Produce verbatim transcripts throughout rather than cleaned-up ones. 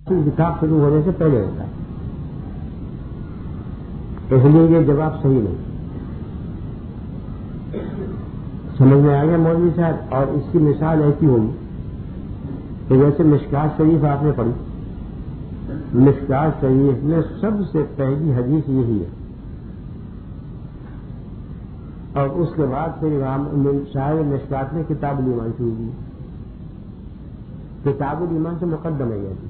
کتاب شروع ہونے سے پہلے ہوتا ہے، اس لیے یہ جواب صحیح نہیں سمجھ میں آ گیا مولوی صاحب. اور اس کی مثال ایسی ہوئی کہ جیسے مشکات شریف آپ نے پڑھی، مشکات شریف میں سب سے پہلی حدیث یہی ہے، اور اس کے بعد پھر امام شاعر مشکات نے کتاب الایمان شروع کی. کتاب الایمان سے مقدم ہے یہ،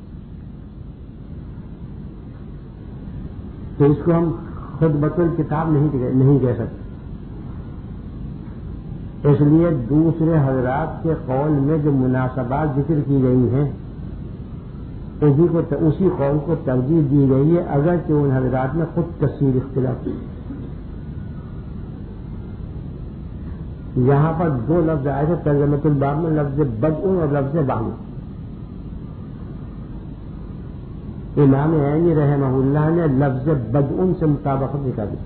تو اس کو ہم خود بطور کتاب نہیں کہہ سکتے. اس لیے دوسرے حضرات کے قول میں جو مناسبات ذکر کی گئی ہیں اسی کو اسی قول کو ترجیح دی گئی ہے، اگرچہ ان حضرات میں خود تفسیر اختلاف کی. یہاں پر دو لفظ آئے تھے ترجمۃ الباب میں، لفظ بدء اور لفظ بانی. امام عینی رحمہ اللہ نے لفظ بدء سے مطابقت نکالی،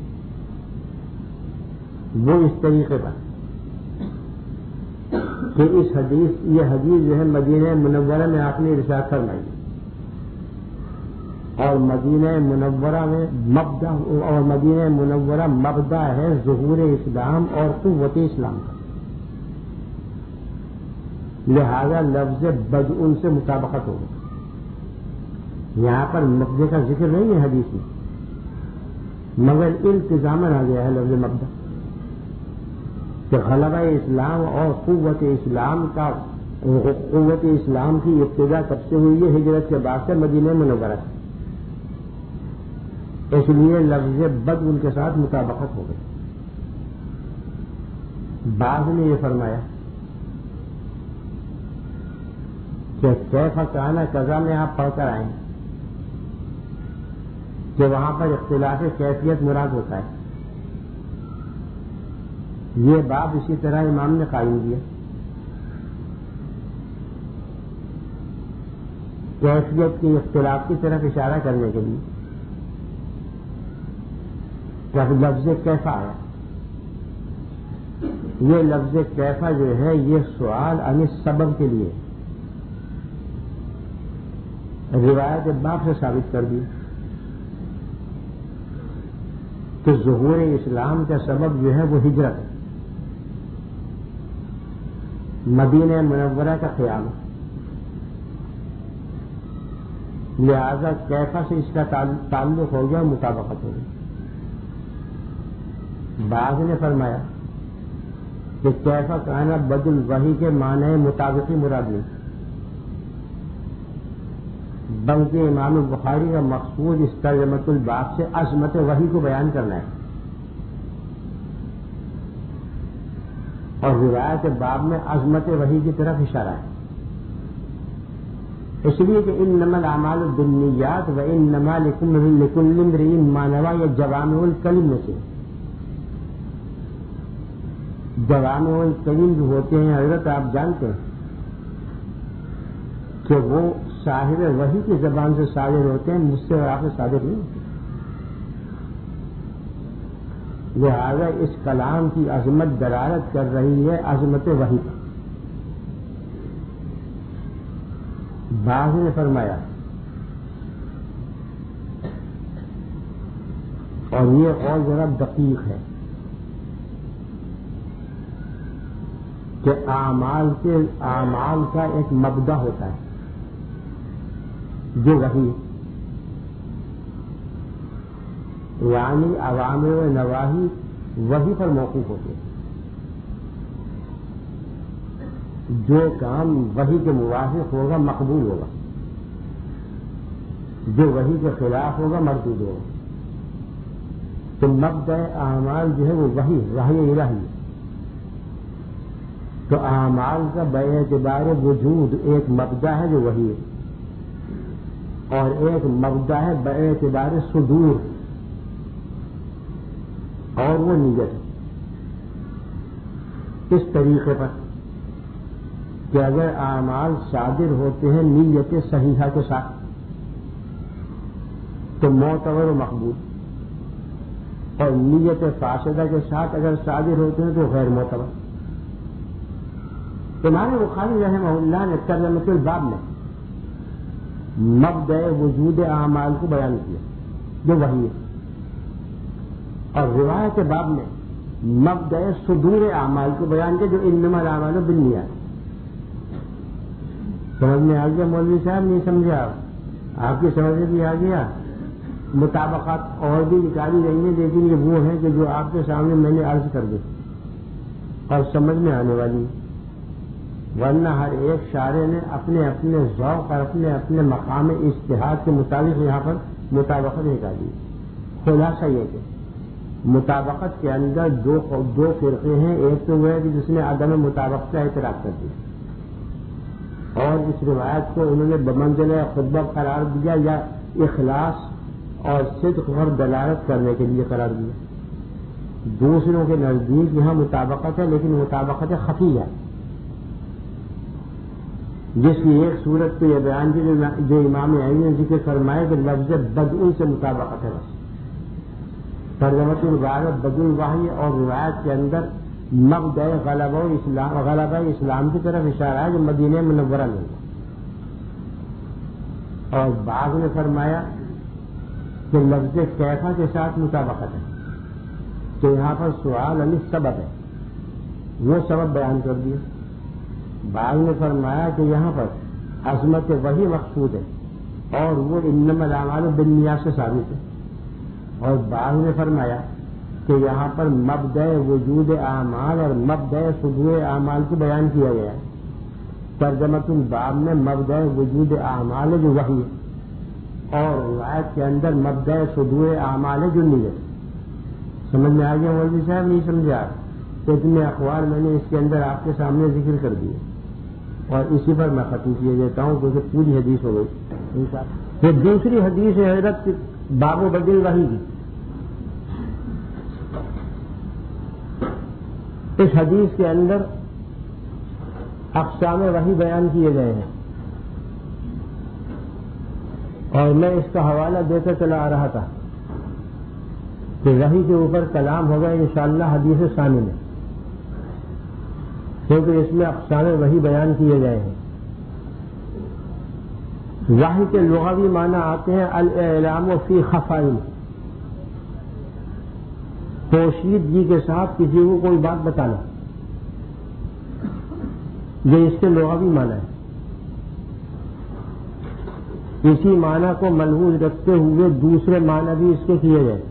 وہ اس طریقے پر کہ اس حدیث یہ حدیث جو ہے مدینہ منورہ میں آپ نے ارشاد فرمائی، اور مدینہ منورہ میں مبدا اور مدینہ منورہ مبدا ہے ظہور اسلام اور قوت اسلام کا، لہذا لفظ بدء سے مطابقت ہوگی. یہاں پر مبدے کا ذکر نہیں ہے حدیث میں، مگر التزاماً آ گیا ہے لفظ مبدا کہ غلبہ اسلام اور قوت اسلام کا قوت اسلام کی ابتدا کب سے ہوئی ہے؟ ہجرت کے بعد سے مدینہ منورہ سے. اس لیے لفظ بد ان کے ساتھ مطابقت ہو گئی. بعض نے یہ فرمایا کہ کیف کان قضا میں آپ پڑھ کر آئیں کہ وہاں پر اختلاف کیفیت مراد ہوتا ہے. یہ باب اسی طرح امام نے قائم کیا. کیفیت کے اختلاف کی طرف اشارہ کرنے کے لیے جب لفظ کیفا ہے، یہ لفظ کیفا جو ہے یہ سوال عن سبب کے لیے روایت باب سے ثابت کر دی کہ ظہور اسلام کا سبب جو ہے وہ ہجرت ہے، مدینہ منورہ کا خیال ہے. لہذا کیفا سے اس کا تعلق ہو گیا، مطابقت ہو گئی. بعض نے فرمایا کہ کیفا کانا بدل وحی کے معنی مطابقی مراد نہیں، بلکہ امام بخاری کا مقصود اس ترجمۃ الباب سے عظمت وحی کو بیان کرنا ہے، اور روایت باب میں عظمت وحی کی طرف اشارہ ہے. اس لیے کہ انما الاعمال بالنیات وانما لکل امرئ ما نوى، یہ جوامع الکلم میں سے. جوامع الکلم جو ہوتے ہیں حضرت آپ جانتے ہیں کہ وہ صاحب وحی کی زبان سے صادر ہوتے ہیں، مجھ سے اور آپ سے صادر نہیں ہوتے. لہذا اس کلام کی عظمت دلالت کر رہی ہے عظمت وحی پر. بعض نے فرمایا اور یہ اور ذرا دقیق ہے کہ اعمال کے اعمال کا ایک مبدا ہوتا ہے جو وحی، یعنی عوامر و نواہی وحی پر موقوف ہوتے ہیں. جو کام وحی کے موافق ہوگا مقبول ہوگا، جو وحی کے خلاف ہوگا مردود ہوگا. تو مبدأ اعمال جو ہے وہ وحی وحی الہی ہے. تو اعمال کا باعتبار وجود ایک مبدأ ہے جو وحی ہے، اور ایک مبدأ ہے باعتبار صدور، اور وہ نیت ہے. اس طریقے پر کہ اگر اعمال صادر ہوتے ہیں نیت صحیحہ کے ساتھ تو معتبر و مقبول، اور نیت فاسدہ کے ساتھ اگر صادر ہوتے ہیں تو غیر معتبر. امام بخاری رحمہ اللہ نے ترجمۃ الباب میں مبدأ وجود اعمال کو بیان کیا جو وحی ہے، اور روایت باب میں مبدأ صدور اعمال کو بیان کیا جو انما الاعمال بالنیات۔ سمجھ میں آ گیا مولوی صاحب؟ نہیں سمجھا آپ؟ آپ کی سمجھ میں بھی آ گیا؟ مطابقات اور بھی نکالی گئی ہیں، لیکن یہ وہ ہیں کہ جو آپ کے سامنے میں نے عرض کر دی اور سمجھ میں آنے والی، ورنہ ہر ایک شارع نے اپنے اپنے ذوق اور اپنے اپنے مقام اجتہاد کے مطابق یہاں پر مطابقت نکالی۔ خلاصہ یہ کہ مطابقت کے اندر دو دو فرقے ہیں، ایک تو وہ ہے کہ جس نے عدم مطابقت کا اعتراف کر دیا اور اس روایت کو انہوں نے بمنزلہ خطبہ قرار دیا یا اخلاص اور صدق اور دلالت کرنے کے لیے قرار دیا۔ دوسروں کے نزدیک یہاں مطابقت ہے، لیکن مطابقت خفی ہے، جس کی ایک صورت تو یہ بیان کی جو امام عین نے ذکر فرمائے کہ لفظ بدء سے مطابقت ہے، بس ترجمۃ الغالب بدء الوحی، اور روایت کے اندر مبدأ غلبہ اسلام غلبہ اسلام کی طرف اشارہ ہے جو مدینہ منورہ میں ہے، اور بعض نے فرمایا کہ لفظ کیفا کے ساتھ مطابقت ہے، تو یہاں پر سوال علی سبب ہے، وہ سبب بیان کر دیا۔ بعض نے فرمایا کہ یہاں پر عظمت وہی مقصود ہے اور وہ انما الاعمال بالنیات سے ثابت ہے، اور بعض نے فرمایا کہ یہاں پر مبدأ وجود اعمال اور مبدأ صدور اعمال کو بیان کیا گیا ہے۔ ترجمۃ الباب میں مبدأ وجود اعمال جو وحی ہے، اور روایت کے اندر مبدأ صدور اعمال جو نیت۔ سمجھ میں آ گیا مولوی صاحب؟ نہیں سمجھا؟ تو اتنے اخبار میں نے اس کے اندر آپ کے سامنے ذکر کر دیے، اور اسی پر میں ختم کیے دیتا ہوں کیونکہ پوری حدیث ہو گئی۔ یہ دوسری حدیث ہے حضرت باب و بدل وحی کی۔ اس حدیث کے اندر اقسام وحی بیان کیے گئے ہیں، اور میں اس کا حوالہ دیتا چلا آ رہا تھا کہ وحی کے اوپر کلام ہوگا انشاءاللہ حدیث ثانی میں، کیونکہ اس میں اقسام وحی بیان کیے گئے ہیں۔ وحی کے لغوی معنی آتے ہیں الاعلام فی خفائی، پوشیدگی کے ساتھ کسی کو کوئی بات بتانا، یہ اس کے لغوی معنی ہے۔ اسی معنی کو ملحوظ رکھتے ہوئے دوسرے معنی بھی اس کے کیے گئے،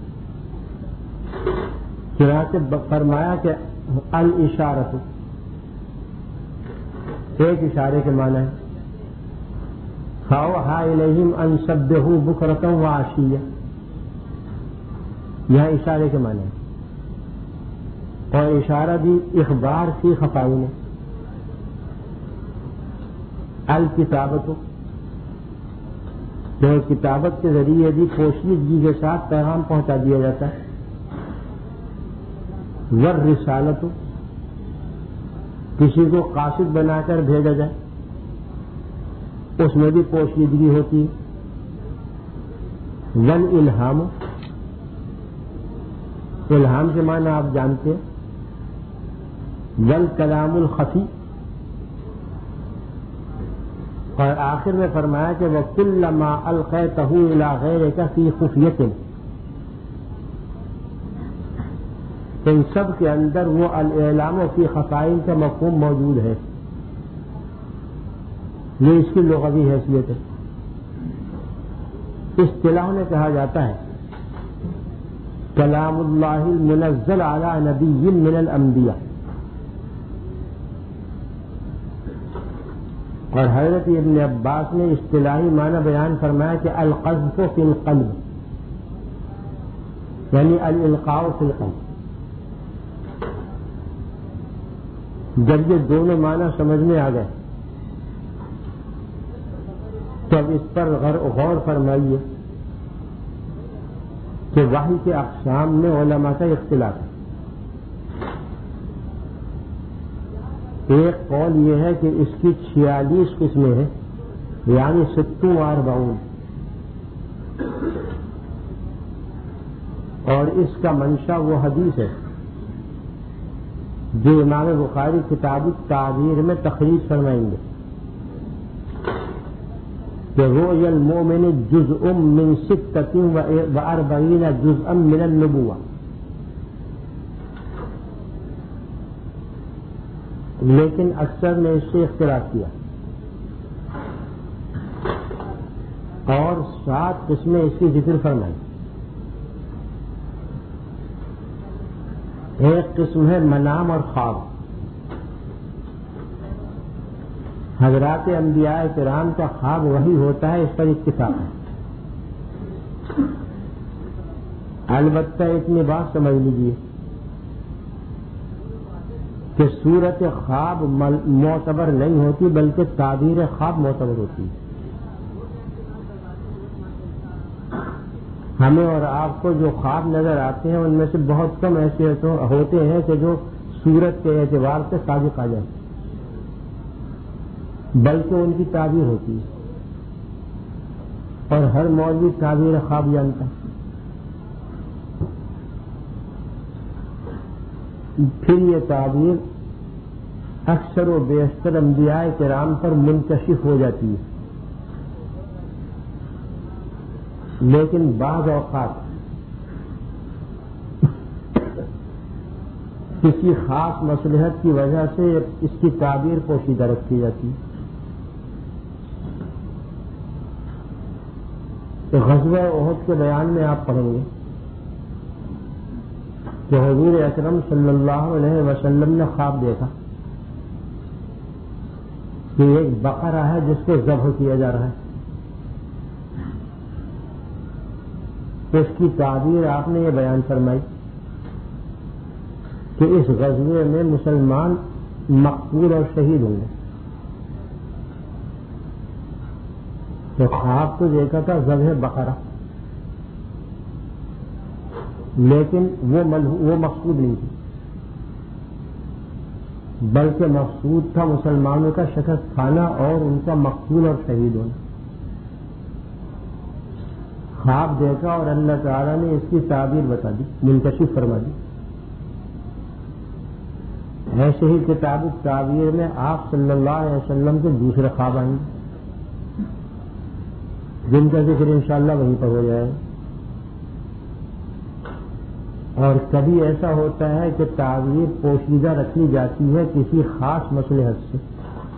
چنانچہ فرمایا کہ الاشارۃ ایک اشارے کے معنی ہے، فاوحی الیہم ان سبحوا بکرۃ وعشیہ، یہاں اشارے کے معنی ہے، اور اشارہ بھی اخبار فی خفائی میں۔ الکتابت جو کتابت کے ذریعے بھی پوشیدگی کے ساتھ پیغام پہنچا دیا جاتا ہے۔ والرسالت کسی کو قاصد بنا کر بھیجا جائے، اس میں بھی پوشیدگی ہوتی ہے۔ والالہام الہام کے معنی آپ جانتے ہیں۔ والکلام الخفی، اور آخر میں فرمایا کہ وَكُلَّمَا أَلْقَيْتَهُ إِلَىٰ غَيْرِكَ فِي خُفْيَةٍ، ان سب کے اندر وہ الاعلام فی خفائن کا مفہوم موجود ہے، یہ اس کی لغوی حیثیت ہے۔ اصطلاح میں کہا جاتا ہے کلام اللہ المنزل علی نبی من الانبیاء، اور حضرت ابن عباس نے اصطلاحی معنی بیان فرمایا کہ القذف فی القلب، یعنی الالقاء فی القلب۔ جب یہ دونوں معنی سمجھ میں آ گئے تو اب اس پر غور فرمائیے کہ وحی کے اقسام میں علماء کا اختلاف ہے۔ ایک قول یہ ہے کہ اس کی چھیالیس قسمیں ہیں، یعنی ستو اربعون، اور اس کا منشا وہ حدیث ہے جو امام بخاری کتاب التعبیر میں تخریج فرمائیں گے۔ کہ رؤیا المؤمن جزء من ستۃ و اربعین جزءا من النبوہ، لیکن اکثر نے اس سے اختلاف کیا اور سات قسمیں اس کی ذکر فرمائی۔ ایک قسم ہے منام اور خواب۔ حضرات انبیاء کرام کا خواب وہی ہوتا ہے، اس پر اتفاق ہے۔ البتہ اتنی بات سمجھ لیجیے کہ صورت خواب معتبر نہیں ہوتی، بلکہ تعبیر خواب معتبر ہوتی ہے۔ ہمیں اور آپ کو جو خواب نظر آتے ہیں ان میں سے بہت کم ایسے ہوتے ہیں کہ جو صورت کے اعتبار سے صادق آ جائیں، بلکہ ان کی تعبیر ہوتی ہے، اور ہر مولوی تعبیر خواب جانتا ہے۔ پھر یہ تعبیر اکثر و بیشتر انبیاء کرام پر منکشف ہو جاتی ہے، لیکن بعض اوقات کسی خاص مصلحت کی وجہ سے اس کی تعبیر پوشیدہ رکھی جاتی ہے۔ تو غزوہ احد کے بیان میں آپ پڑھیں گے کہ حضور اکرم صلی اللہ علیہ وسلم نے خواب دیکھا کہ ایک بقرہ ہے جس کو ذبح کیا جا رہا ہے۔ اس کی تعبیر آپ نے یہ بیان فرمائی کہ اس غزوے میں مسلمان مقتول اور شہید ہوں گے۔ تو خواب تو دیکھا تھا ذبح بقرہ، لیکن وہ وہ مقصود نہیں تھی، بلکہ مقصود تھا مسلمانوں کا شکست کھانا اور ان کا مقتول اور شہید ہونا۔ خواب دیکھا اور اللہ تعالیٰ نے اس کی تعبیر بتا دی، منکشف فرما دی۔ ایسے ہی کتاب التعبیر میں آپ صلی اللہ علیہ وسلم کے دوسرے خواب آئیں گے جن کا ذکر انشاءاللہ وہیں پر ہو جائے۔ اور کبھی ایسا ہوتا ہے کہ تعبیر پوشیدہ رکھی جاتی ہے کسی خاص مصلحت سے،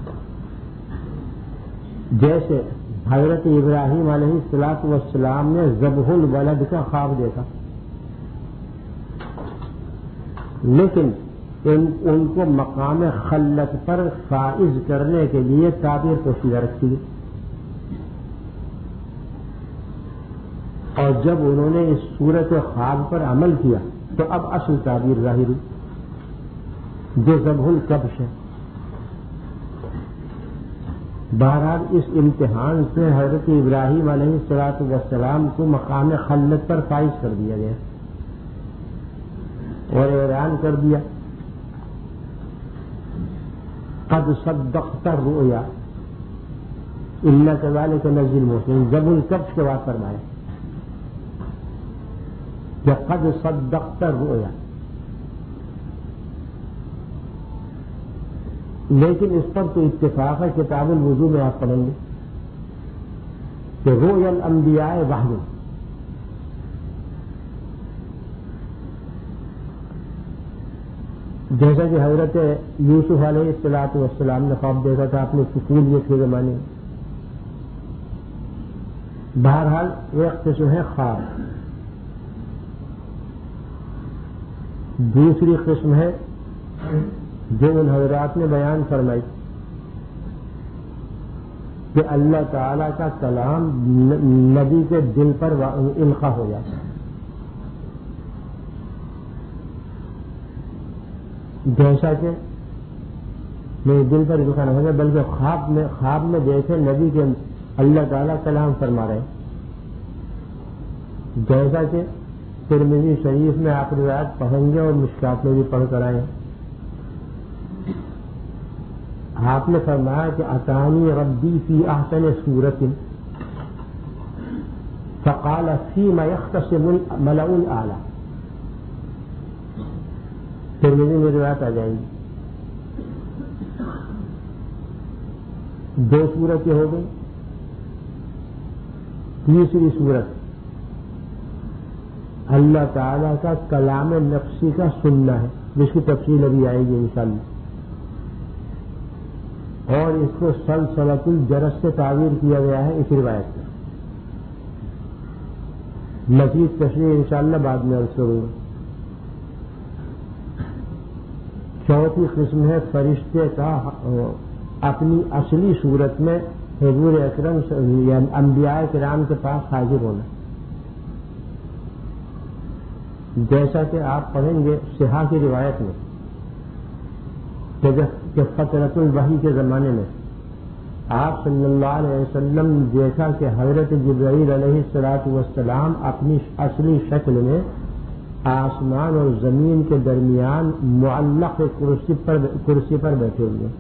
جیسے حضرت ابراہیم علیہ الصلاۃ والسلام نے ذبح الولد کا خواب دیکھا، لیکن ان, ان کو مقام خلت پر فائز کرنے کے لیے تعبیر پوشیدہ رکھی گئی، اور جب انہوں نے اس صورت خواب پر عمل کیا تو اب اصل تعبیر ظاہر ہوئی جو ذبح الکبش ہے۔ بہرحال اس امتحان سے حضرت ابراہیم علیہ الصلاۃ والسلام کو مقام خلت پر فائز کر دیا گیا اور اعلان کر دیا قد صدقت الرؤیا انا كذلك نجزي المحسنين۔ ذبح الکبش کے بعد فرمایا کہ قد صدقت الرؤیا، لیکن اس پر تو اتفاق ہے، کتاب الوضو میں آپ پڑھیں گے کہ رؤیا الانبیاء وحی، جیسا کہ حضرت یوسف علیہ الصلاۃ والسلام نے خواب دیکھا تھا، آپ نے سکول یہ تھے زمانے میں۔ بہرحال ایک قسم ہے خواب، دوسری قسم ہے جو ان حضرات نے بیان فرمائی کہ اللہ تعالی کا کلام نبی کے دل پر القا ہو جاتا ہے، جیسا کہ میرے دل پر القا نہ ہو جائے بلکہ خواب میں خواب میں دیکھے نبی کے اللہ تعالی کلام فرما رہے، جیسا کہ ترمذی شریف میں آپ روایت پڑھیں گے اور مشکات میں بھی پڑھ کر آئے۔ آپ نے فرمایا کہ اتانی ربی فی احسن صورت فقال فیما یختصم الملأ الاعلی۔ ترمذی میں روایت آ جائیں گی۔ دو صورتیں ہو گئی، تیسری صورت اللہ تعالیٰ کا کلام نفسی کا سننا ہے، جس کی تفصیل ابھی آئے گی انشاءاللہ، اور اس کو سلسلۃ الجرس سے تعبیر کیا گیا ہے اس روایت میں۔ مزید تشریح انشاءاللہ بعد میں عرض کروں گا۔ چوتھی قسم ہے فرشتے کا اپنی اصلی صورت میں حضور اکرم یعنی انبیاء کرام کے پاس حاضر ہونا، جیسا کہ آپ پڑھیں گے صحاح کی روایت میں کہ فترۃ الوحی کے زمانے میں آپ صلی اللہ علیہ وسلم دیکھا کہ حضرت جبرائیل علیہ الصلوۃ والسلام اپنی اصلی شکل میں آسمان اور زمین کے درمیان معلق کرسی پر کرسی پر بیٹھے ہوئے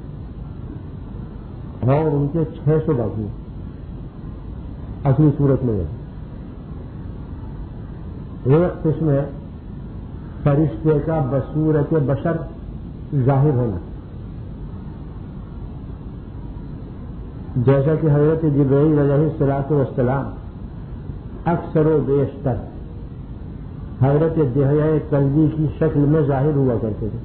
اور ان کے چھ سو بازو اصلی صورت میں ہے۔ ایک قسم ہے فرشتے کا بصورت بشر ظاہر ہونا، جیسا کہ حضرت جبرائیل علیہ الصلوۃ والسلام اکثر و بیشتر حضرت دحیہ کلبی کی شکل میں ظاہر ہوا کرتے تھے۔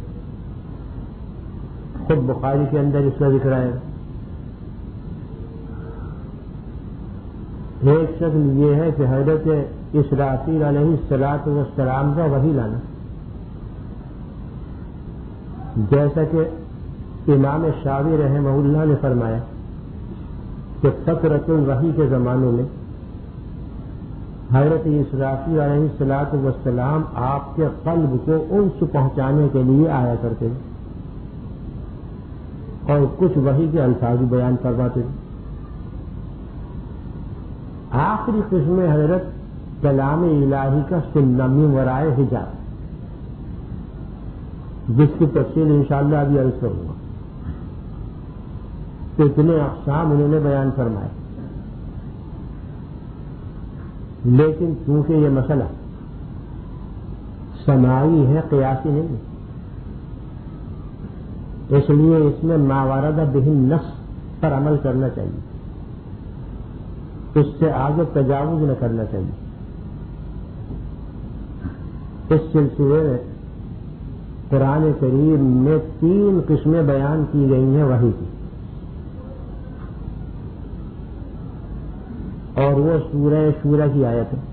خود بخاری کے اندر اس کا ذکر ہے۔ ایک شکل یہ ہے کہ حضرت اسرافیل علیہ الصلوۃ والسلام کا وحی لانا، جیسا کہ امام شاوی رحمہ اللہ نے فرمایا کہ فترۃ الوحی کے زمانوں میں حضرت اسرافیل علیہ الصلوۃ والسلام آپ کے قلب کو انس پہنچانے کے لیے آیا کرتے تھے اور کچھ وحی کے الفاظ بیان کرواتے تھے۔ آخری قسم حضرت کلام الہی کا سننا من ورائے حجاب، جس کی تفصیل انشاءاللہ ابھی عرض کروں گا۔ اتنے اقسام انہوں نے بیان فرمائے، لیکن چونکہ یہ مسئلہ سماعی ہے، قیاسی نہیں ہے، اس لیے اس میں ما ورد بہ النص پر عمل کرنا چاہیے، اس سے آگے تجاوز نہ کرنا چاہیے۔ اس سلسلے میں قرآن کریم میں تین قسمیں بیان کی گئی ہیں وحی کی، اور وہ سورہ شورى کی آیت ہے،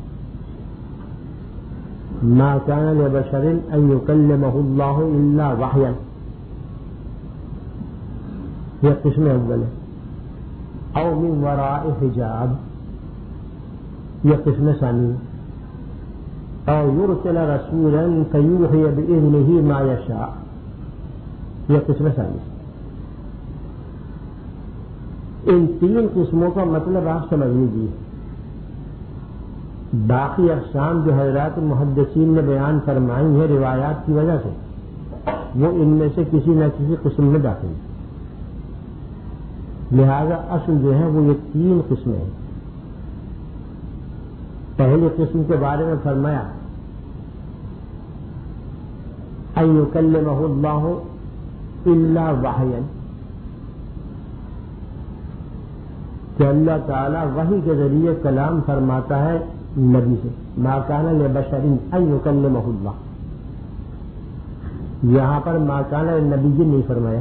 ما كان لبشر ان يكلمه الله الا وحيا، یہ قسم اول ہے، او من وراء حجاب، یہ قسم ثانی ہے، او يرسل رسولا فيوحي باذنه ما يشاء، یہ قسم ثانی ہے۔ ان تین قسموں کا مطلب آپ سمجھ لیجیے۔ باقی اقسام جو حضرات محدثین نے بیان فرمائی ہیں روایات کی وجہ سے، وہ ان میں سے کسی نہ کسی قسم میں داخل ہے، لہذا اصل جو ہے وہ یہ تین قسمیں ہیں۔ پہلی قسم کے بارے میں فرمایا ان یکلمہ اللہ الا وحیا، کہ اللہ تعالیٰ وحی کے ذریعے کلام فرماتا ہے نبی سے، ما کان لبشر ان یکلمہ اللہ، یہاں پر ما کان لنبی نہیں فرمایا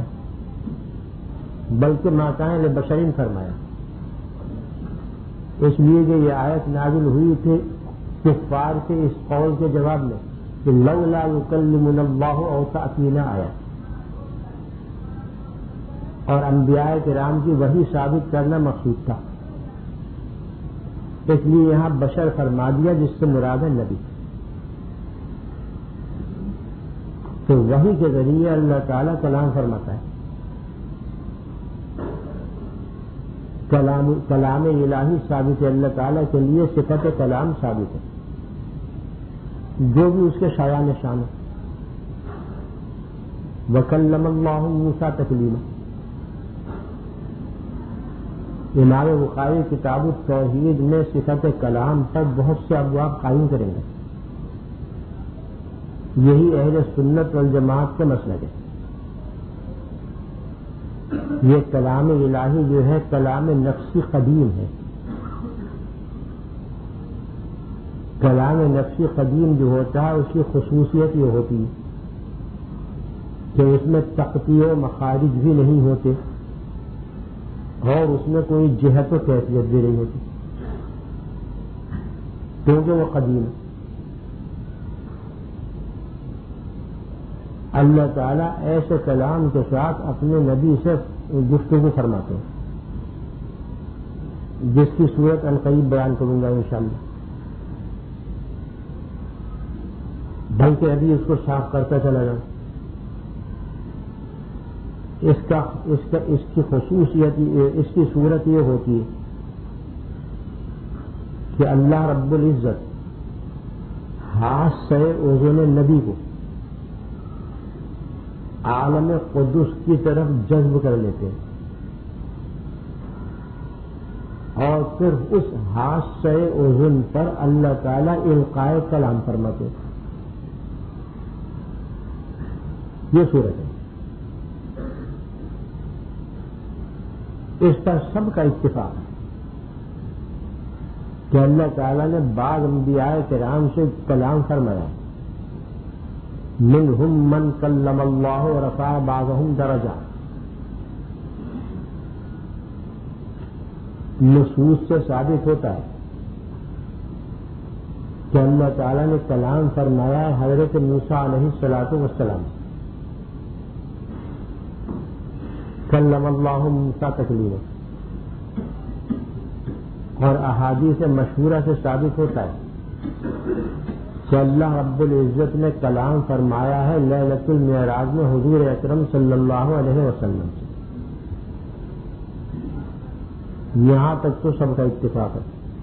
بلکہ ما کان لبشر فرمایا، اس لیے کہ یہ آیت نازل ہوئی تھی کفار کے اس قول کے جواب میں کہ لولا یکلمنا اللہ او تأتینا آیت، اور انبیاء کرام کی وحی ثابت کرنا مقصود تھا، اس لیے یہاں بشر فرما دیا جس سے مراد ہے نبی۔ تو وحی کے ذریعے اللہ تعالیٰ کلام فرماتا ہے، کلام کلام الہی ثابت ہے، اللہ تعالیٰ کے لیے صفت کلام ثابت ہے، جو بھی اس کے شایان شان ہے۔ وکلم اللہ موسیٰ تکلیما، امام بخاری کتاب التوحید میں صفت کلام پر بہت سے ابواب قائم کریں گے، یہی اہل سنت والجماعت کا مسلک ہے۔ یہ کلام الہی جو ہے کلام نفسی قدیم ہے، کلام نفسی قدیم جو ہوتا ہے اس کی خصوصیت یہ ہوتی ہے کہ اس میں تقطیع و مخارج بھی نہیں ہوتے اور اس میں کوئی جہت و کیفیت بھی نہیں ہوتی کیونکہ وہ قدیم ہے۔ اللہ تعالیٰ ایسے کلام کے ساتھ اپنے نبی سے گفتگو فرماتے ہیں جس کی صورت القریب بیان کروں گا انشاءاللہ، بلکہ ابھی اس کو صاف کرتا چلا جاؤں۔ اس کا اس کا اس کی خصوصیت اس کی صورت یہ ہوتی ہے کہ اللہ رب العزت ہاتھ سے اذن نبی کو عالم قدس کی طرف جذب کر لیتے ہیں اور پھر اس ہاتھ سے اذن پر اللہ تعالیٰ القاء کلام فرماتے ہیں۔ یہ صورت ہے، اس پر سب کا اتفاق ہے کہ اللہ تعالیٰ نے بعض انبیاء کرام سے کلام فرمایا، منہم من کلم اللہ ورفع بعضهم درجات۔ نصوص سے ثابت ہوتا ہے کہ اللہ تعالیٰ نے کلام فرمایا حضرت موسیٰ علیہ الصلوۃ والسلام، کلم اللہ موسیٰ تکلیما، اور احادیث مشہورہ سے ثابت ہوتا ہے کہ اللہ رب العزت نے کلام فرمایا ہے لیلۃ المعراج میں حضور اکرم صلی اللہ علیہ وسلم سے۔ یہاں تک تو سب کا اتفاق ہے۔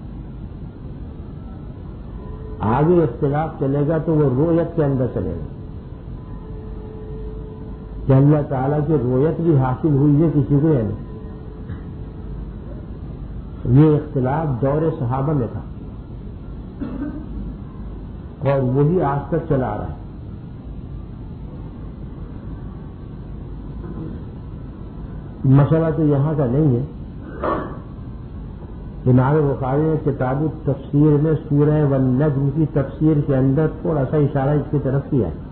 آگے اختلاف چلے گا تو وہ رویت کے اندر چلے گا کہ اللہ تعالیٰ کی رویت بھی حاصل ہوئی ہے کسی کو یا نہیں۔ یہ اختلاف دور صحابہ میں تھا اور وہی آج تک چلا آ رہا ہے۔ مسئلہ تو یہاں کا نہیں ہے۔ امام بخاری نے کتاب تفسیر میں سورہ والنجم کی تفسیر کے اندر تھوڑا سا اشارہ اس کی طرف کیا ہے،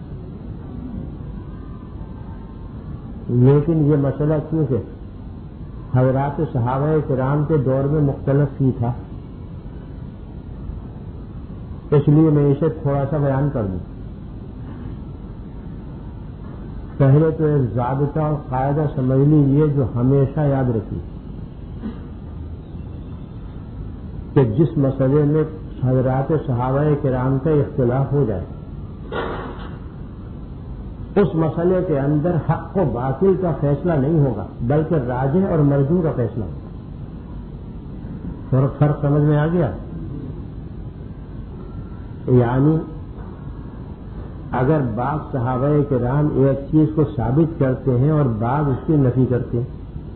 لیکن یہ مسئلہ کیونکہ حضرات صحابہ کرام کے دور میں مختلف ہی تھا، اس لیے میں اسے تھوڑا سا بیان کر دوں۔ پہلے تو ایک ضابطہ اور قاعدہ سمجھ لیجیے جو ہمیشہ یاد رکھیے کہ جس مسئلے میں حضرات صحابہ کرام کا اختلاف ہو جائے اس مسئلے کے اندر حق و باطل کا فیصلہ نہیں ہوگا بلکہ راجح اور مرجوح کا فیصلہ ہوگا۔ فرق سمجھ میں آ گیا؟ یعنی اگر بعض صحابہ کرام ایک چیز کو ثابت کرتے ہیں اور بعض اس کی نفی کرتے ہیں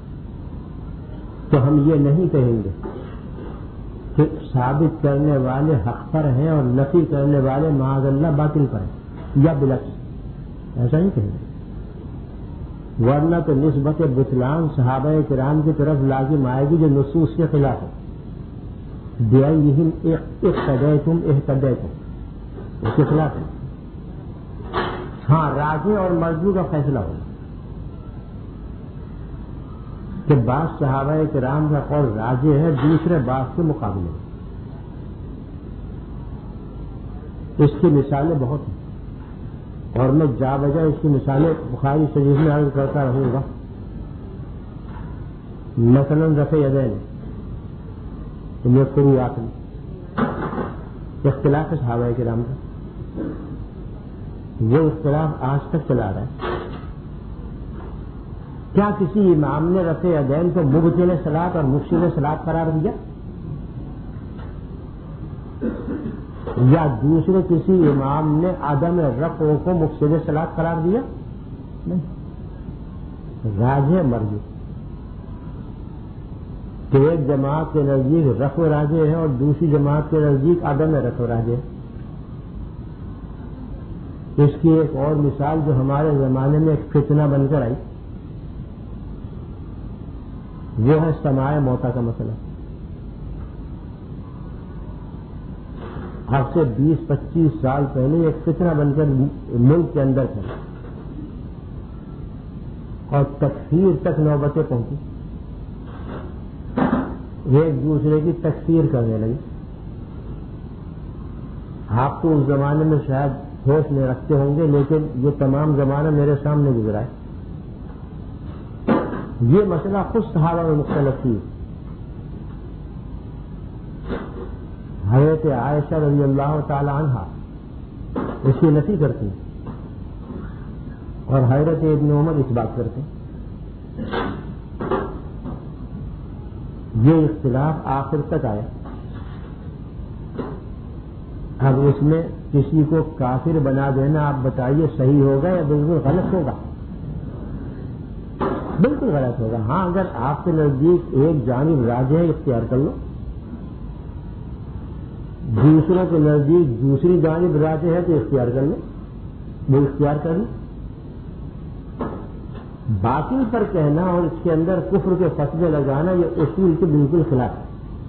تو ہم یہ نہیں کہیں گے کہ ثابت کرنے والے حق پر ہیں اور نفی کرنے والے معاذ اللہ باطل پر ہیں یا بالعکس، ایسا نہیں کہیں گے، ورنہ تو نسبت بطلان صحابہ کرام کی طرف لازم آئے گی جو نصوص کے خلاف ہے۔ بِأَيِّهِمْ اقتدیتم اہتدیتم، اس کے خلاف ہے۔ ہاں راجح اور مرجوح کا فیصلہ ہوگا کہ بعض صحابہ کرام کا قول راجح ہے دوسرے بعض کے مقابلے میں۔ اس کی مثالیں بہت ہیں اور میں جا بجا اس کی مثالیں بخاری شریف میں عرض کرتا رہوں گا۔ مثلاً رفع یدین یہ قرویات میں اختلاف ہے صحابہ کرام کا، وہ اختلاف آج تک چلا رہا ہے۔ کیا کسی امام نے رفع یدین کو مبطل صلاۃ اور مفسد صلاۃ قرار دیا یا دوسرے کسی امام نے عدم رفع کو مفسد صلاۃ قرار دیا؟ نہیں، راجح مرجوح کہ ایک جماعت کے نزدیک رفع راجح ہے اور دوسری جماعت کے نزدیک عدم رفع راجح ہے۔ اس کی ایک اور مثال جو ہمارے زمانے میں ایک فتنہ بن کر آئی وہ ہے سماع موتا کا مسئلہ۔ اب سے بیس پچیس سال پہلے ایک فتنہ بن کر ملک کے اندر تھا اور تکفیر تک نوبتیں پہنچی، ایک دوسرے کی تکفیر کرنے لگی. آپ تو اس زمانے میں شاید ہوش میں رکھتے ہوں گے، لیکن یہ تمام زمانہ میرے سامنے گزرا ہے. یہ مسئلہ خود صحابہ میں مختلف تھی. حضرت عائشہ رضی اللہ تعالی عنہ اس کی نفی کرتی اور حضرت ابن عمر اس بات کرتے. یہ اختلاف آخر تک آیا. اب اس میں کسی کو کافر بنا دینا آپ بتائیے صحیح ہوگا یا بالکل غلط ہوگا؟ بالکل غلط ہوگا. ہاں اگر آپ کے نزدیک ایک جانب راجح ہے اختیار کر لو، دوسروں کے نزدیک دوسری جانب راجح ہے تو اختیار کر لو، وہ اختیار کر لو. باطل پر کہنا اور اس کے اندر کفر کے فتوے لگانا یہ اصول کے بالکل خلاف ہے.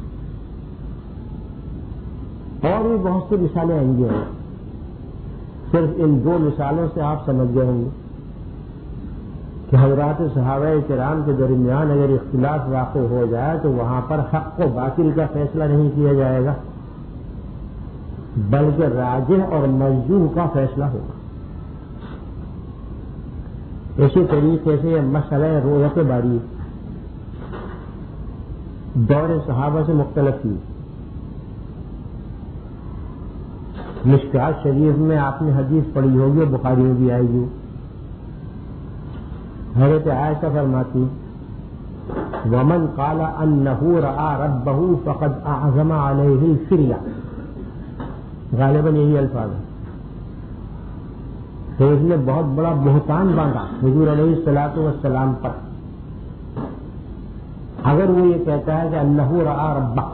اور بھی بہت سی مثالیں آئیں گی. صرف ان دو مثالوں سے آپ سمجھ گئے ہوں گے کہ حضرات صحابہ کرام کے درمیان اگر اختلاف واقع ہو جائے تو وہاں پر حق و باطل کا فیصلہ نہیں کیا جائے گا، بلکہ راجح اور مرجوح کا فیصلہ ہوگا. اسی طریقے سے یہ مسئلہ رویت باری دور صحابہ سے مختلف تھی. مشکات شریف میں آپ نے حدیث پڑھی ہوگی، بخاری میں بھی آئے گی. حضرت عائشہ فرماتی ومن قال انه راى ربه فقد اعظم عليه الفرية، غالباً یہی الفاظ ہے. تو اس نے بہت بڑا بہتان باندھا حضور علیہ الصلوۃ والسلام پر اگر وہ یہ کہتا ہے کہ انه راى ربه.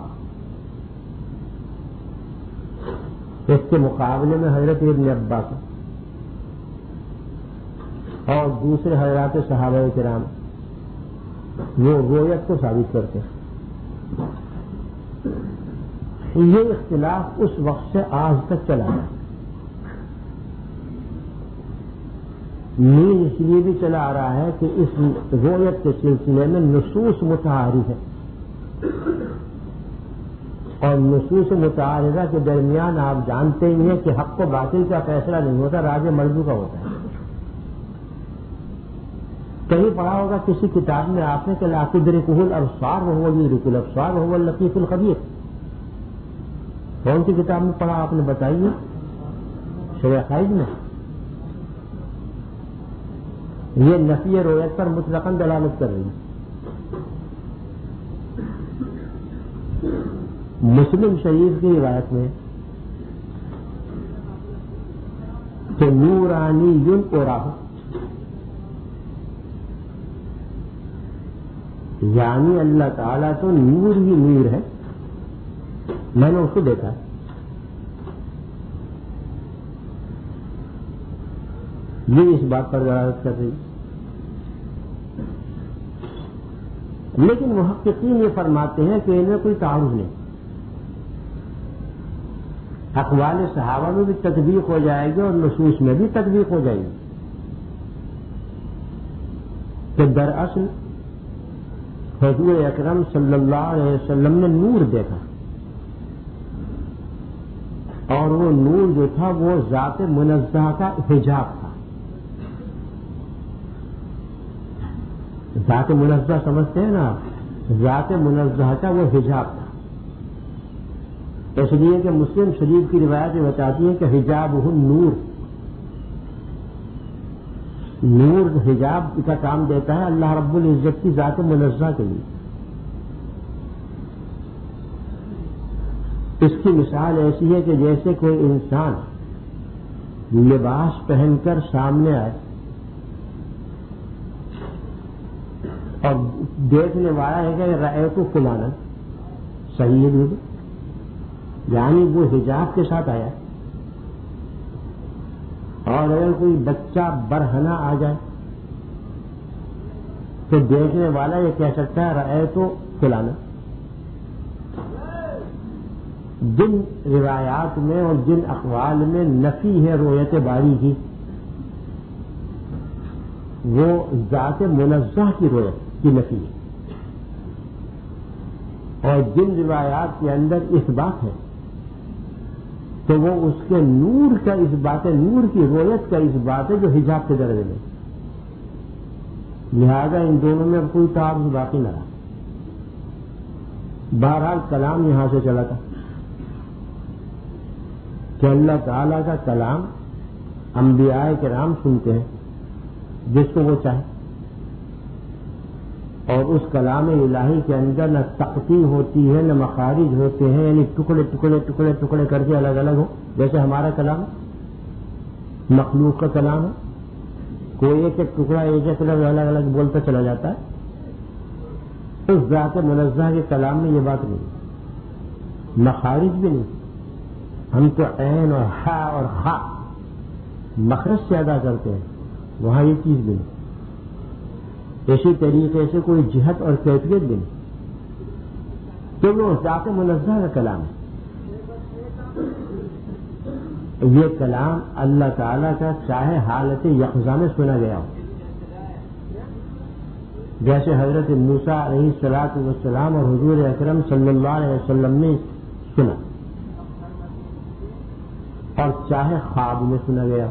اس کے مقابلے میں حضرت ابن عباس اور دوسرے حضرات صحابہ کرام وہ رویت کو ثابت کرتے ہیں. یہ اختلاف اس وقت سے آج تک چلا ہے. نیز اس لیے بھی چلا آ رہا ہے کہ اس رویت کے سلسلے میں نصوص متعارف ہے، اور نصوص متعارضہ کے درمیان آپ جانتے ہی ہیں کہ حق و باطل کا فیصلہ نہیں ہوتا، راجح مرجوح کا ہوتا ہے. کہیں پڑھا ہوگا کسی کتاب میں آپ نے کہ لا تدرکہ الابصار وہو یدرک الابصار وہو اللطیف الخبیر. کون سی کتاب میں پڑھا آپ نے بتائیے؟ شرح قائد میں. یہ نفی رویت پر مطلقاً دلالت کر رہی ہے. مسلم شریف کی روایت میں کہ نورانی یون اوراہ، یعنی اللہ تعالیٰ تو نور ہی نور ہے، میں نے اس کو دیکھا. یہ اس بات پر دلالت کر رہی. لیکن محققین یہ فرماتے ہیں کہ انہیں کوئی تعارض نہیں. اقوال صحابہ میں بھی تطبیق ہو جائے گی اور نصوص میں بھی تطبیق ہو جائے گی کہ دراصل حضور اکرم صلی اللہ علیہ وسلم نے نور دیکھا، اور وہ نور جو تھا وہ ذات منزہ کا حجاب تھا. ذات منزہ سمجھتے ہیں نا، ذات منزہ کا وہ حجاب تھا. اس لیے کہ مسلم شریف کی روایت بتاتی ہے کہ حجاب نور، نور حجاب کا کام دیتا ہے اللہ رب العزت کی ذات منزہ کے لیے. اس کی مثال ایسی ہے کہ جیسے کوئی انسان لباس پہن کر سامنے آئے اور دیکھنے والا ہے کہ رأیت فلانا، صحیح ہے، یعنی وہ حجاب کے ساتھ آیا. اور اگر کوئی بچہ برہنہ آ جائے تو دیکھنے والا یہ کہہ سکتا ہے رأیت فلانا. جن روایات میں اور جن اقوال میں نفی ہے رؤیت باری کی، وہ ذات منزہ کی رؤیت کی نفی ہے، اور جن روایات کے اندر اس بات ہے تو وہ اس کے نور کا اس بات ہے، نور کی رؤیت کا اس بات ہے جو حجاب کے درجے میں، لہذا ان دونوں میں اب کوئی تعارض باقی نہ رہا۔ بہرحال کلام یہاں سے چلا تھا کہ اللہ تعالیٰ کا کلام انبیاء کرام سنتے ہیں جس کو وہ چاہے، اور اس کلام الہی کے اندر نہ تقطیع ہوتی ہے نہ مخارج ہوتے ہیں، یعنی ٹکڑے ٹکڑے ٹکڑے ٹکڑے کر کے الگ الگ ہو، جیسے ہمارا کلام مخلوق کا کلام ہے، کوئی ایک ایک ٹکڑا ایک ایک الگ الگ الگ بولتا چلا جاتا ہے۔ اس ذات منزہ کے کلام میں یہ بات نہیں، مخارج بھی نہیں، ہم تو عین اور ہا اور خا مخرج سے ادا کرتے ہیں، وہاں یہ چیز بھی نہیں، اسی طریقے سے کوئی جہت اور کیفیت بھی نہیں، تو وہ ذات منزہ کا کلام ہے۔ یہ کلام اللہ تعالیٰ کا چاہے حالت یقظہ میں سنا گیا ہو، جیسے حضرت موسیٰ علیہ الصلاۃ والسلام اور حضور اکرم صلی اللہ علیہ وسلم نے سنا، اور چاہے خواب میں سنا گیا،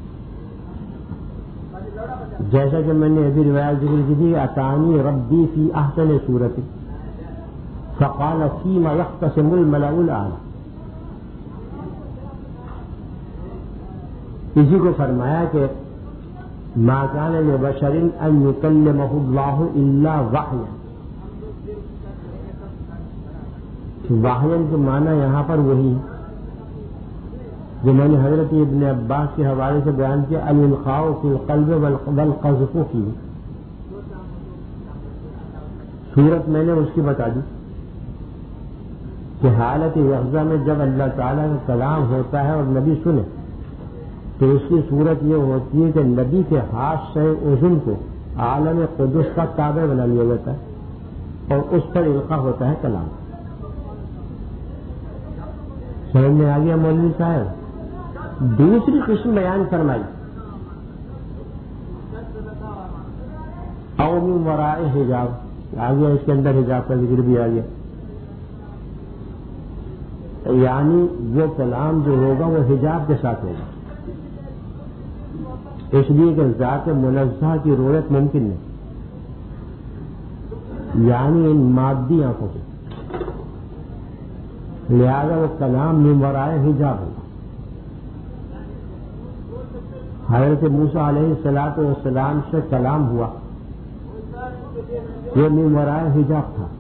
جیسا کہ میں نے ابھی روایت ذکر کی تھی، اتانی ربی فی احسن صورت فقال فیما یختصم الملأ الاعلی، اسی کو فرمایا کہ ما کان لبشر ان یکلمہ اللہ الا وحیا، وحیا کے معنی یہاں پر وہی ہے جو میں نے حضرت ابن عباس کے حوالے سے بیان کیا، الالقاء فی القلب والقذف کی صورت میں نے اس کی بتا دی کہ حالت یقظہ میں جب اللہ تعالیٰ کا کلام ہوتا ہے اور نبی سنے تو اس کی صورت یہ ہوتی ہے کہ نبی کے ہاتھ سے اذن کو عالم قدس کا تابع بنا لیا جاتا ہے اور اس پر القاء ہوتا ہے کلام۔ سمجھ میں آ گیا مولوی صاحب؟ دوسری قسم بیان فرمائی، او من وراء حجاب، آ گیا اس کے اندر حجاب کا ذکر بھی آ گیا، یعنی وہ کلام جو ہوگا وہ حجاب کے ساتھ ہوگا، اس لیے کہ ذات منزہ کی رؤیت ممکن نہیں، یعنی ان مادی آنکھوں سے، لہذا وہ کلام من وراء حجاب ہوگا۔ حضرت موسیٰ علیہ الصلاۃ والسلام سے کلام ہوا، یہ من وراء حجاب تھا،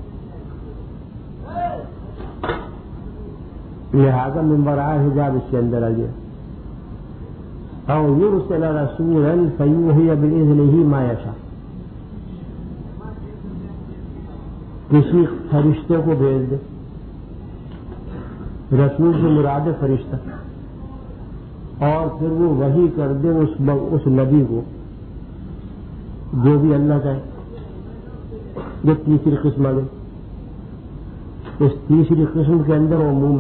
لہذا من وراء حجاب اس کے اندر آ گیا۔ او یرسل رسولا فیوحی بإذنہ ما یشاء، کسی فرشتے کو بھیج دے، رسول سے مراد فرشتہ، اور پھر وہ وحی کر دے اس اس نبی کو جو بھی اللہ کا ہے۔ یہ تیسری قسم آ گئی، اس تیسری قسم کے اندر عموم ہے،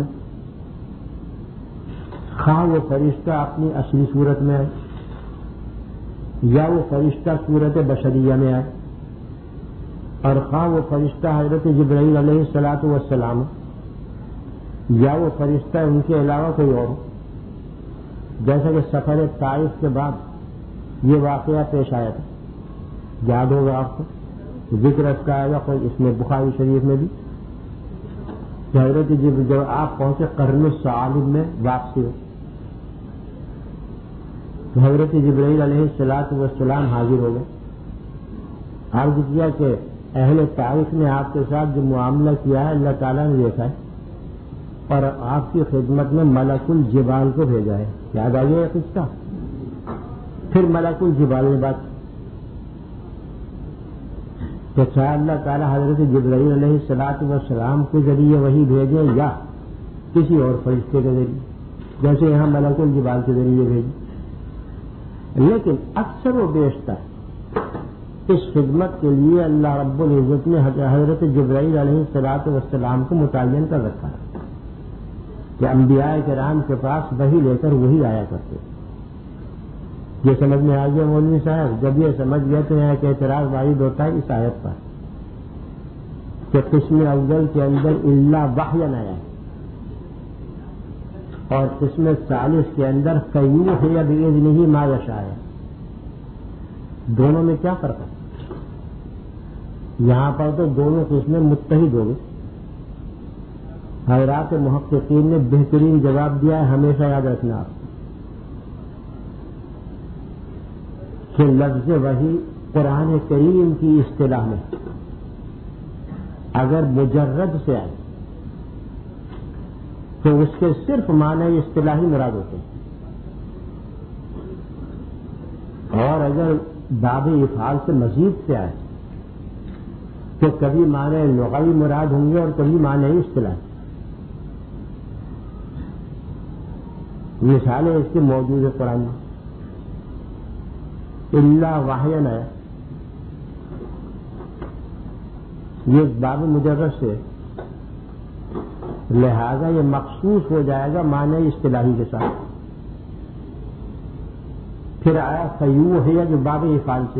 خواہ وہ فرشتہ اپنی اصلی صورت میں آئے یا وہ فرشتہ صورت بشریہ میں آئے، اور خواہ وہ فرشتہ حضرت جبرائیل علیہ الصلاۃ والسلام یا وہ فرشتہ ان کے علاوہ کوئی اور، جیسا کہ سفر طائف کے بعد یہ واقعہ پیش آیا تھا، یاد ہوگا آپ کو، ذکر اس کا آئے گا کوئی اس میں بخاری شریف میں بھی، کہ حضرت جب آپ پہنچے قرن الثعالب میں واپسی ہو تو حضرت جبرائیل علیہ الصلاۃ والسلام حاضر ہو گئے، عرض کیا کہ اہل طائف نے آپ کے ساتھ جو معاملہ کیا ہے اللہ تعالیٰ نے دیکھا ہے اور آپ کی خدمت میں ملک الجبال کو بھیجا ہے، یاد آ گیا قصہ؟ پھر ملک الجبال نے بات تو چاہے اللہ تعالیٰ حضرت جبرائیل علیہ الصلاۃ والسلام کے ذریعے وہی بھیجیں یا کسی اور فرشتے کے ذریعے، جیسے یہاں ملک الجبال کے ذریعے بھیجیں، لیکن اکثر و بیشتر اس خدمت کے لیے اللہ رب العزت نے حضرت جبرائیل علیہ الصلاۃ والسلام کو متعین کر رکھا ہے، کہ انبیاء کرام کے پاس وحی لے کر وہی آیا کرتے. یہ سمجھ میں آ گیا مولوی صاحب؟ جب یہ سمجھ گئے تو یہاں ایک اعتراض وارد ہوتا ہے اس آیت پر کہ قسم اول کے اندر الا وحیًا آیا ہے اور قسم ثالث کے اندر فیوحی بإذنہ ما یشاء ہے. دونوں میں کیا فرق ہے؟ یہاں پر تو دونوں قسمیں متحد ہو گئی. حضرات محققین نے بہترین جواب دیا ہے، ہمیشہ یاد رکھنا آپ کہ لفظ وحی قرآن کریم کی اصطلاح میں اگر مجرد سے آئے تو اس کے صرف معنی اصطلاحی مراد ہوتے ہیں، اور اگر باب افعال سے مزید سے آئے تو کبھی معنی لغوی مراد ہوں گے اور کبھی معنی اصطلاحی. مثالیں اس کی موجود ہے قرآن میں. الا وحیًا ہے، یہ باب مجرد سے، لہذا یہ مخصوص ہو جائے گا معنی اصطلاحی کے ساتھ. پھر آیا فیوحی جو باب افعال سے،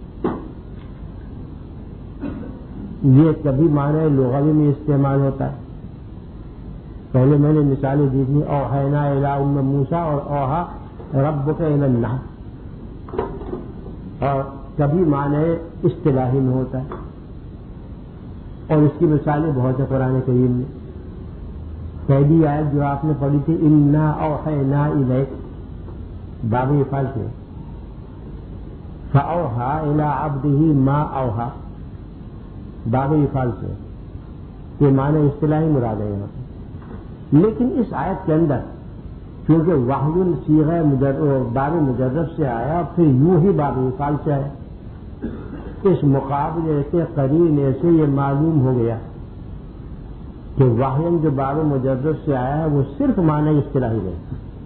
یہ کبھی معنی لغوی میں استعمال ہوتا ہے. پہلے میں نے مثالیں دی تھی، اوحینا الی ام موسیٰ اور اوحا ربک الی النحل، اور کبھی معنی اصطلاحی میں ہوتا ہے. اور اس کی مثالیں بہت ہیں قرآن کریم میں. پہلی آیت جو آپ نے پڑھی تھی انا اوحینا الیک، باب افعال سے، فاوحا الی عبدہ ما اوحا، باب افعال سے. یہ معنی اصطلاحی مراد ہے یہاں. لیکن اس آیت کے اندر کیونکہ وحی صیغہ مجرد باب مجرد سے آیا، پھر یوں ہی باب افعال سے آیا، اس مقابلے کے قرینے سے یہ معلوم ہو گیا کہ وحی جو باب مجرد سے آیا ہے وہ صرف معنی اصطلاحی ہے،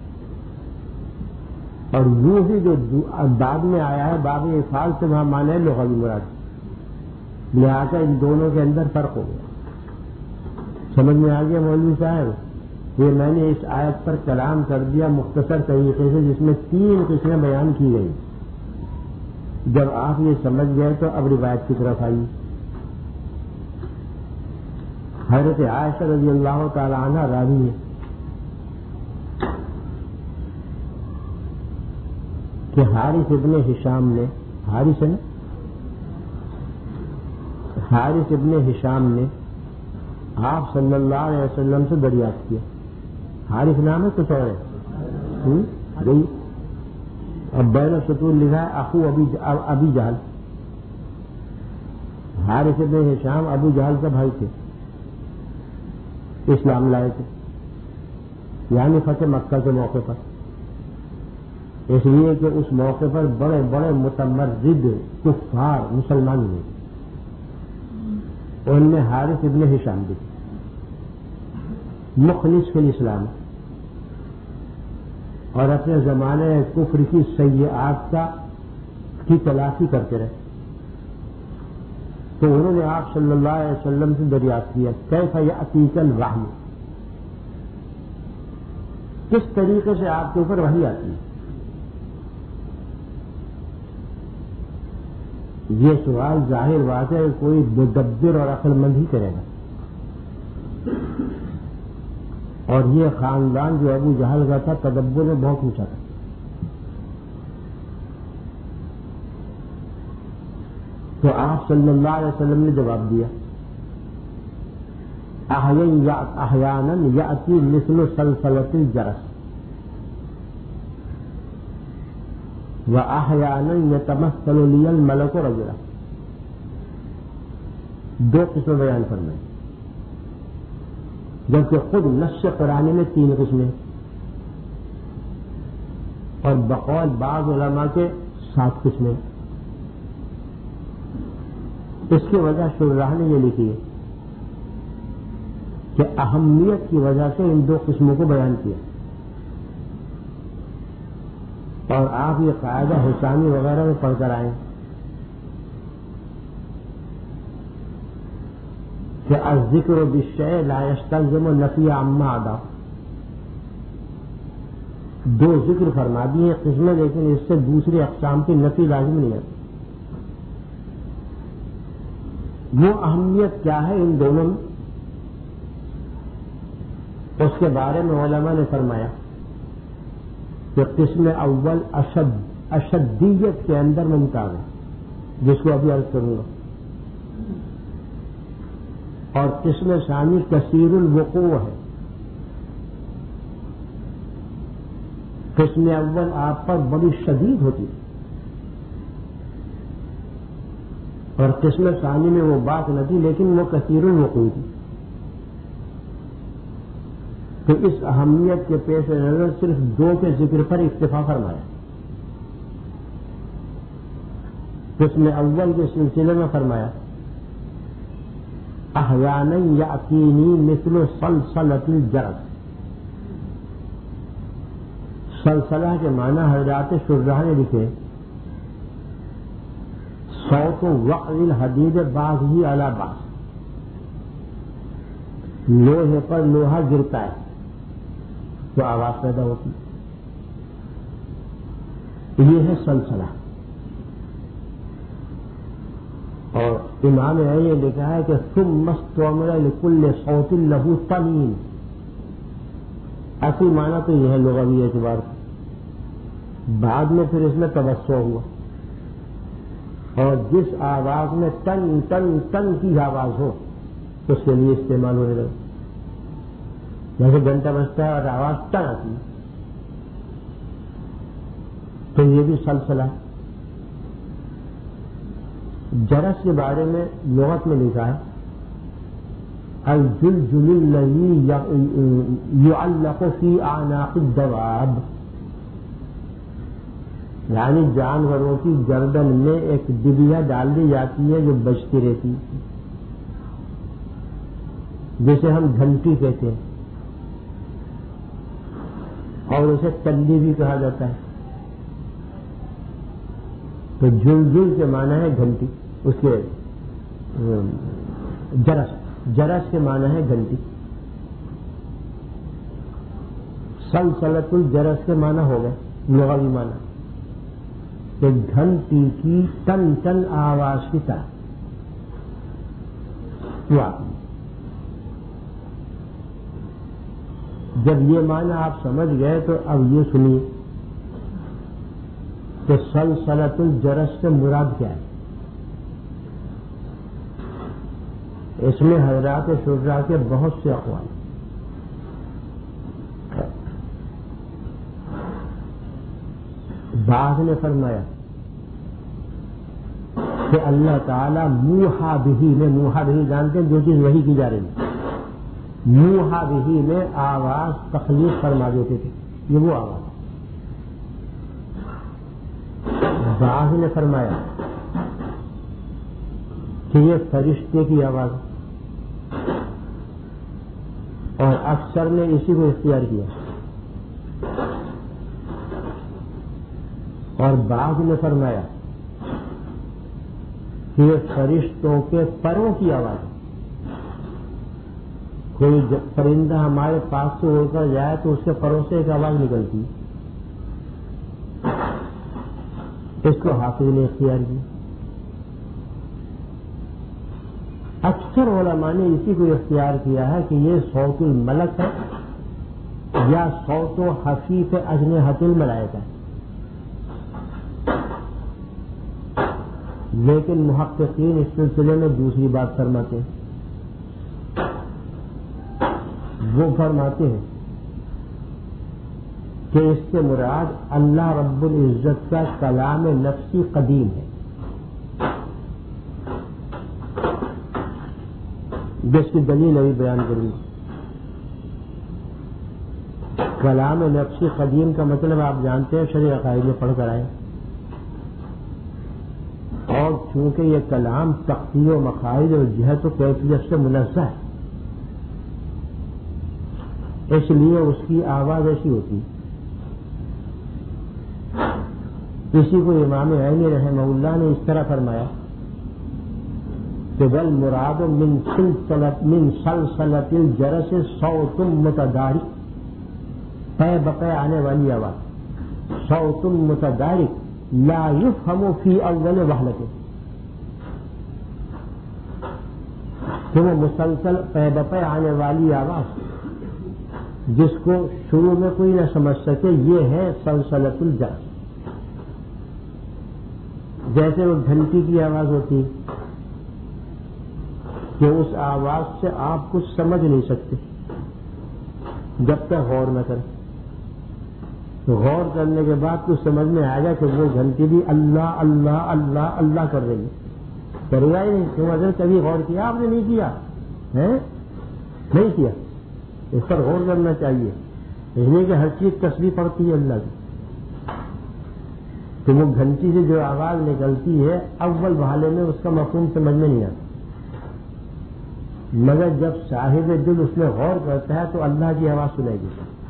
اور یوں ہی جو بعد میں آیا ہے باب افعال سے وہاں معنی لغوی مراد. لہٰذا ان دونوں کے اندر فرق ہو گیا. سمجھ میں آ گیا مولوی صاحب؟ یہ میں نے اس آیت پر کلام کر دیا مختصر طریقے سے، جس میں تین قسمیں بیان کی گئی. جب آپ یہ سمجھ گئے تو اب روایت کی طرف آئی. حضرت عائشہ رضی اللہ تعالی عنہ راوی ہے کہ حارث ابن ہشام نے حارث ہے نا حارث ابن ہشام نے آپ صلی اللہ علیہ وسلم سے دریافت کیا. حارث نام ہے کچھ اور ہے گئی. اب بین السطور لکھا ہے اخو ابی ابی جہل. حارث ابن ہشام ابو جہل کا بھائی تھے، اسلام لائے تھے یعنی فتح مکہ کے موقع پر، اس لیے کہ اس موقع پر بڑے بڑے متمرد کفار مسلمان ہوئے. ان میں حارث ابن ہشام بھی مخلص فی الاسلام اور اپنے زمانے کفر کی سیئات کا کی تلافی کرتے رہے. تو انہوں نے آپ صلی اللہ علیہ وسلم سے دریافت کیا کیف یأتیک الوحی، کس طریقے سے آپ کے اوپر وحی آتی ہے. یہ سوال ظاہر بات ہے کوئی مدبر اور عقل مند ہی کرے گا. اور یہ خاندان جو ابو جہل کا تھا تدبر میں بہت اونچا تھا. تو آپ صلی اللہ علیہ وسلم نے جواب دیا احیانا یأتی مثل سلسلۃ الجرس وَأَحْيَانًا يَتَمَثَّلُ لِيَ الْمَلَكُ رَجُلًا. دو قسمیں بیان فرمائیں، جبکہ خود نص قرآن میں تین قسمیں اور بقول بعض علماء کے سات قسمیں. اس کی وجہ شرح نے یہ لکھی ہے کہ اہمیت کی وجہ سے ان دو قسموں کو بیان کیا. اور آپ یہ قاعدہ حسانی وغیرہ میں پڑھ کر آئیں کہ الذکر بالشیء لا یستلزم نفی عما عدا. دو ذکر فرما دی ہیں قسمیں، لیکن اس سے دوسری اقسام کی نفی لازم نہیں ہے۔ وہ اہمیت کیا ہے ان دونوں میں، اس کے بارے میں علماء نے فرمایا کہ قسم اول اشد اشدیت کے اندر ممتاز ہے، جس کو ابھی عرض کروں گا، اور قسم ثانی کثیر الوقوع ہے۔ قسم اول آپ پر بڑی شدید ہوتی ہے، اور قسم ثانی میں وہ بات نہ تھی، لیکن وہ کثیر الوقوع تھی۔ تو اس اہمیت کے پیش نظر صرف دو کے ذکر پر اکتفا فرمایا۔ قسم اول کے سلسلے میں فرمایا احیانا یأتینی مثل سلسلۃ الجرس۔ سلسلہ کے معنی حضرات شرح نے لکھے صوت وقع الحدید بعض ہی علی بعض، لوہے پر لوہا گرتا ہے تو آواز پیدا ہوتی، یہ ہے سلسلہ۔ اور امام نے یہ لکھا ہے کہ ثم استعمل لكل صوت له طنین، اصل معنی تو یہ ہے لغوی اعتبار سے، بعد میں پھر اس میں توسع ہوا، اور جس آواز میں تن تن تن کی آواز ہو اس کے لیے استعمال ہونے لگا، جیسے گھنٹہ بجتا ہے اور آواز ٹن آتی ہے، تو یہ بھی سلسلہ ہے۔ جرس کے بارے میں لغت میں لکھا ہے الجلجل الذی یعلق فی اعناق الدواب، یعنی جانوروں کی گردن میں ایک ڈبیا ڈال دی جاتی ہے جو بجتی رہتی ہے، جسے ہم گھنٹی کہتے ہیں، اور اسے تلی بھی کہا جاتا ہے۔ تو جلجل کے معنی ہے گھنٹی، اس کے جرس جرس کے معنی ہے گھنٹی، سلسلۃ الجرس کے معنی ہو گئے لغوی معنی کہ گھنٹی کی ٹن ٹن آواز کی طرح۔ جب یہ معنی آپ سمجھ گئے تو اب یہ سنیے کہ سلسلۃ الجرس سے مراد کیا ہے۔ اس میں حضرات شرح کے بہت سے اقوال، بعض نے فرمایا کہ اللہ تعالیٰ موحا بہی میں، موحا بہی جانتے ہیں جو چیز وحی کی جا رہی ہے، موحا بہی میں آواز تخلیق فرما دیتے تھے، یہ وہ آواز۔ بعض نے فرمایا کہ یہ فرشتے کی آواز، اور اکثر نے اسی کو اختیار کیا، اور بعض نے فرمایا کہ یہ فرشتوں کے پروں کی آواز ہے۔ کوئی پرندہ ہمارے پاس سے اڑ کر جائے تو اس کے پروں سے ایک آواز نکلتی، اس کو حافظ نے اختیار کیا۔ اکثر علماء نے اسی کو اختیار کیا ہے کہ یہ صوت الملک ہے یا صوت و حفیف اجنحۃ الملائکہ ہے، لیکن محققین اس سلسلے میں دوسری بات فرماتے ہیں۔ وہ فرماتے ہیں کہ اس سے مراد اللہ رب العزت کا کلام نفسی قدیم ہے، جس کی دلیل ابھی بیان کروں گا۔ کلام نفسی قدیم کا مطلب آپ جانتے ہیں، شرع عقائد میں پڑھ کر آئے، اور چونکہ یہ کلام تقدیر و مقاصد اور جہت و کیفیت سے منزہ ہے، اس لیے اس کی آواز ایسی ہوتی ہے۔ اسی کو امام عینی رحمہ اللہ نے اس طرح فرمایا کہ بل مراد من سلسلۃ من سلسلۃ الجرس صوت متدارک پے بپے آنے والی آواز، صوت متدارک لا یفہم فی اول وہلۃ، کہ وہ مسلسل پے بپے آنے والی آواز جس کو شروع میں کوئی نہ سمجھ سکے، یہ ہے سلسلۃ الجرس. جیسے وہ گھنٹی کی آواز ہوتی کہ اس آواز سے آپ کچھ سمجھ نہیں سکتے جب تک غور نہ کریں. غور کرنے کے بعد کچھ سمجھ میں آئے گا کہ وہ گھنٹی بھی اللہ اللہ اللہ اللہ کر رہی ہے. کرے گا ہی نہیں. کیوں؟ اگر کبھی غور کیا آپ نے؟ نہیں کیا ہے، نہیں کیا. اس پر غور کرنا چاہیے. اس لیے کہ ہر چیز تسبیح پڑتی ہے اللہ کی. تو وہ گھنٹی سے جو آواز نکلتی ہے اول بھالے میں اس کا مفہوم سمجھ میں نہیں آتا، مگر جب صاحب دل اس میں غور کرتا ہے تو اللہ کی آواز سنائے گی.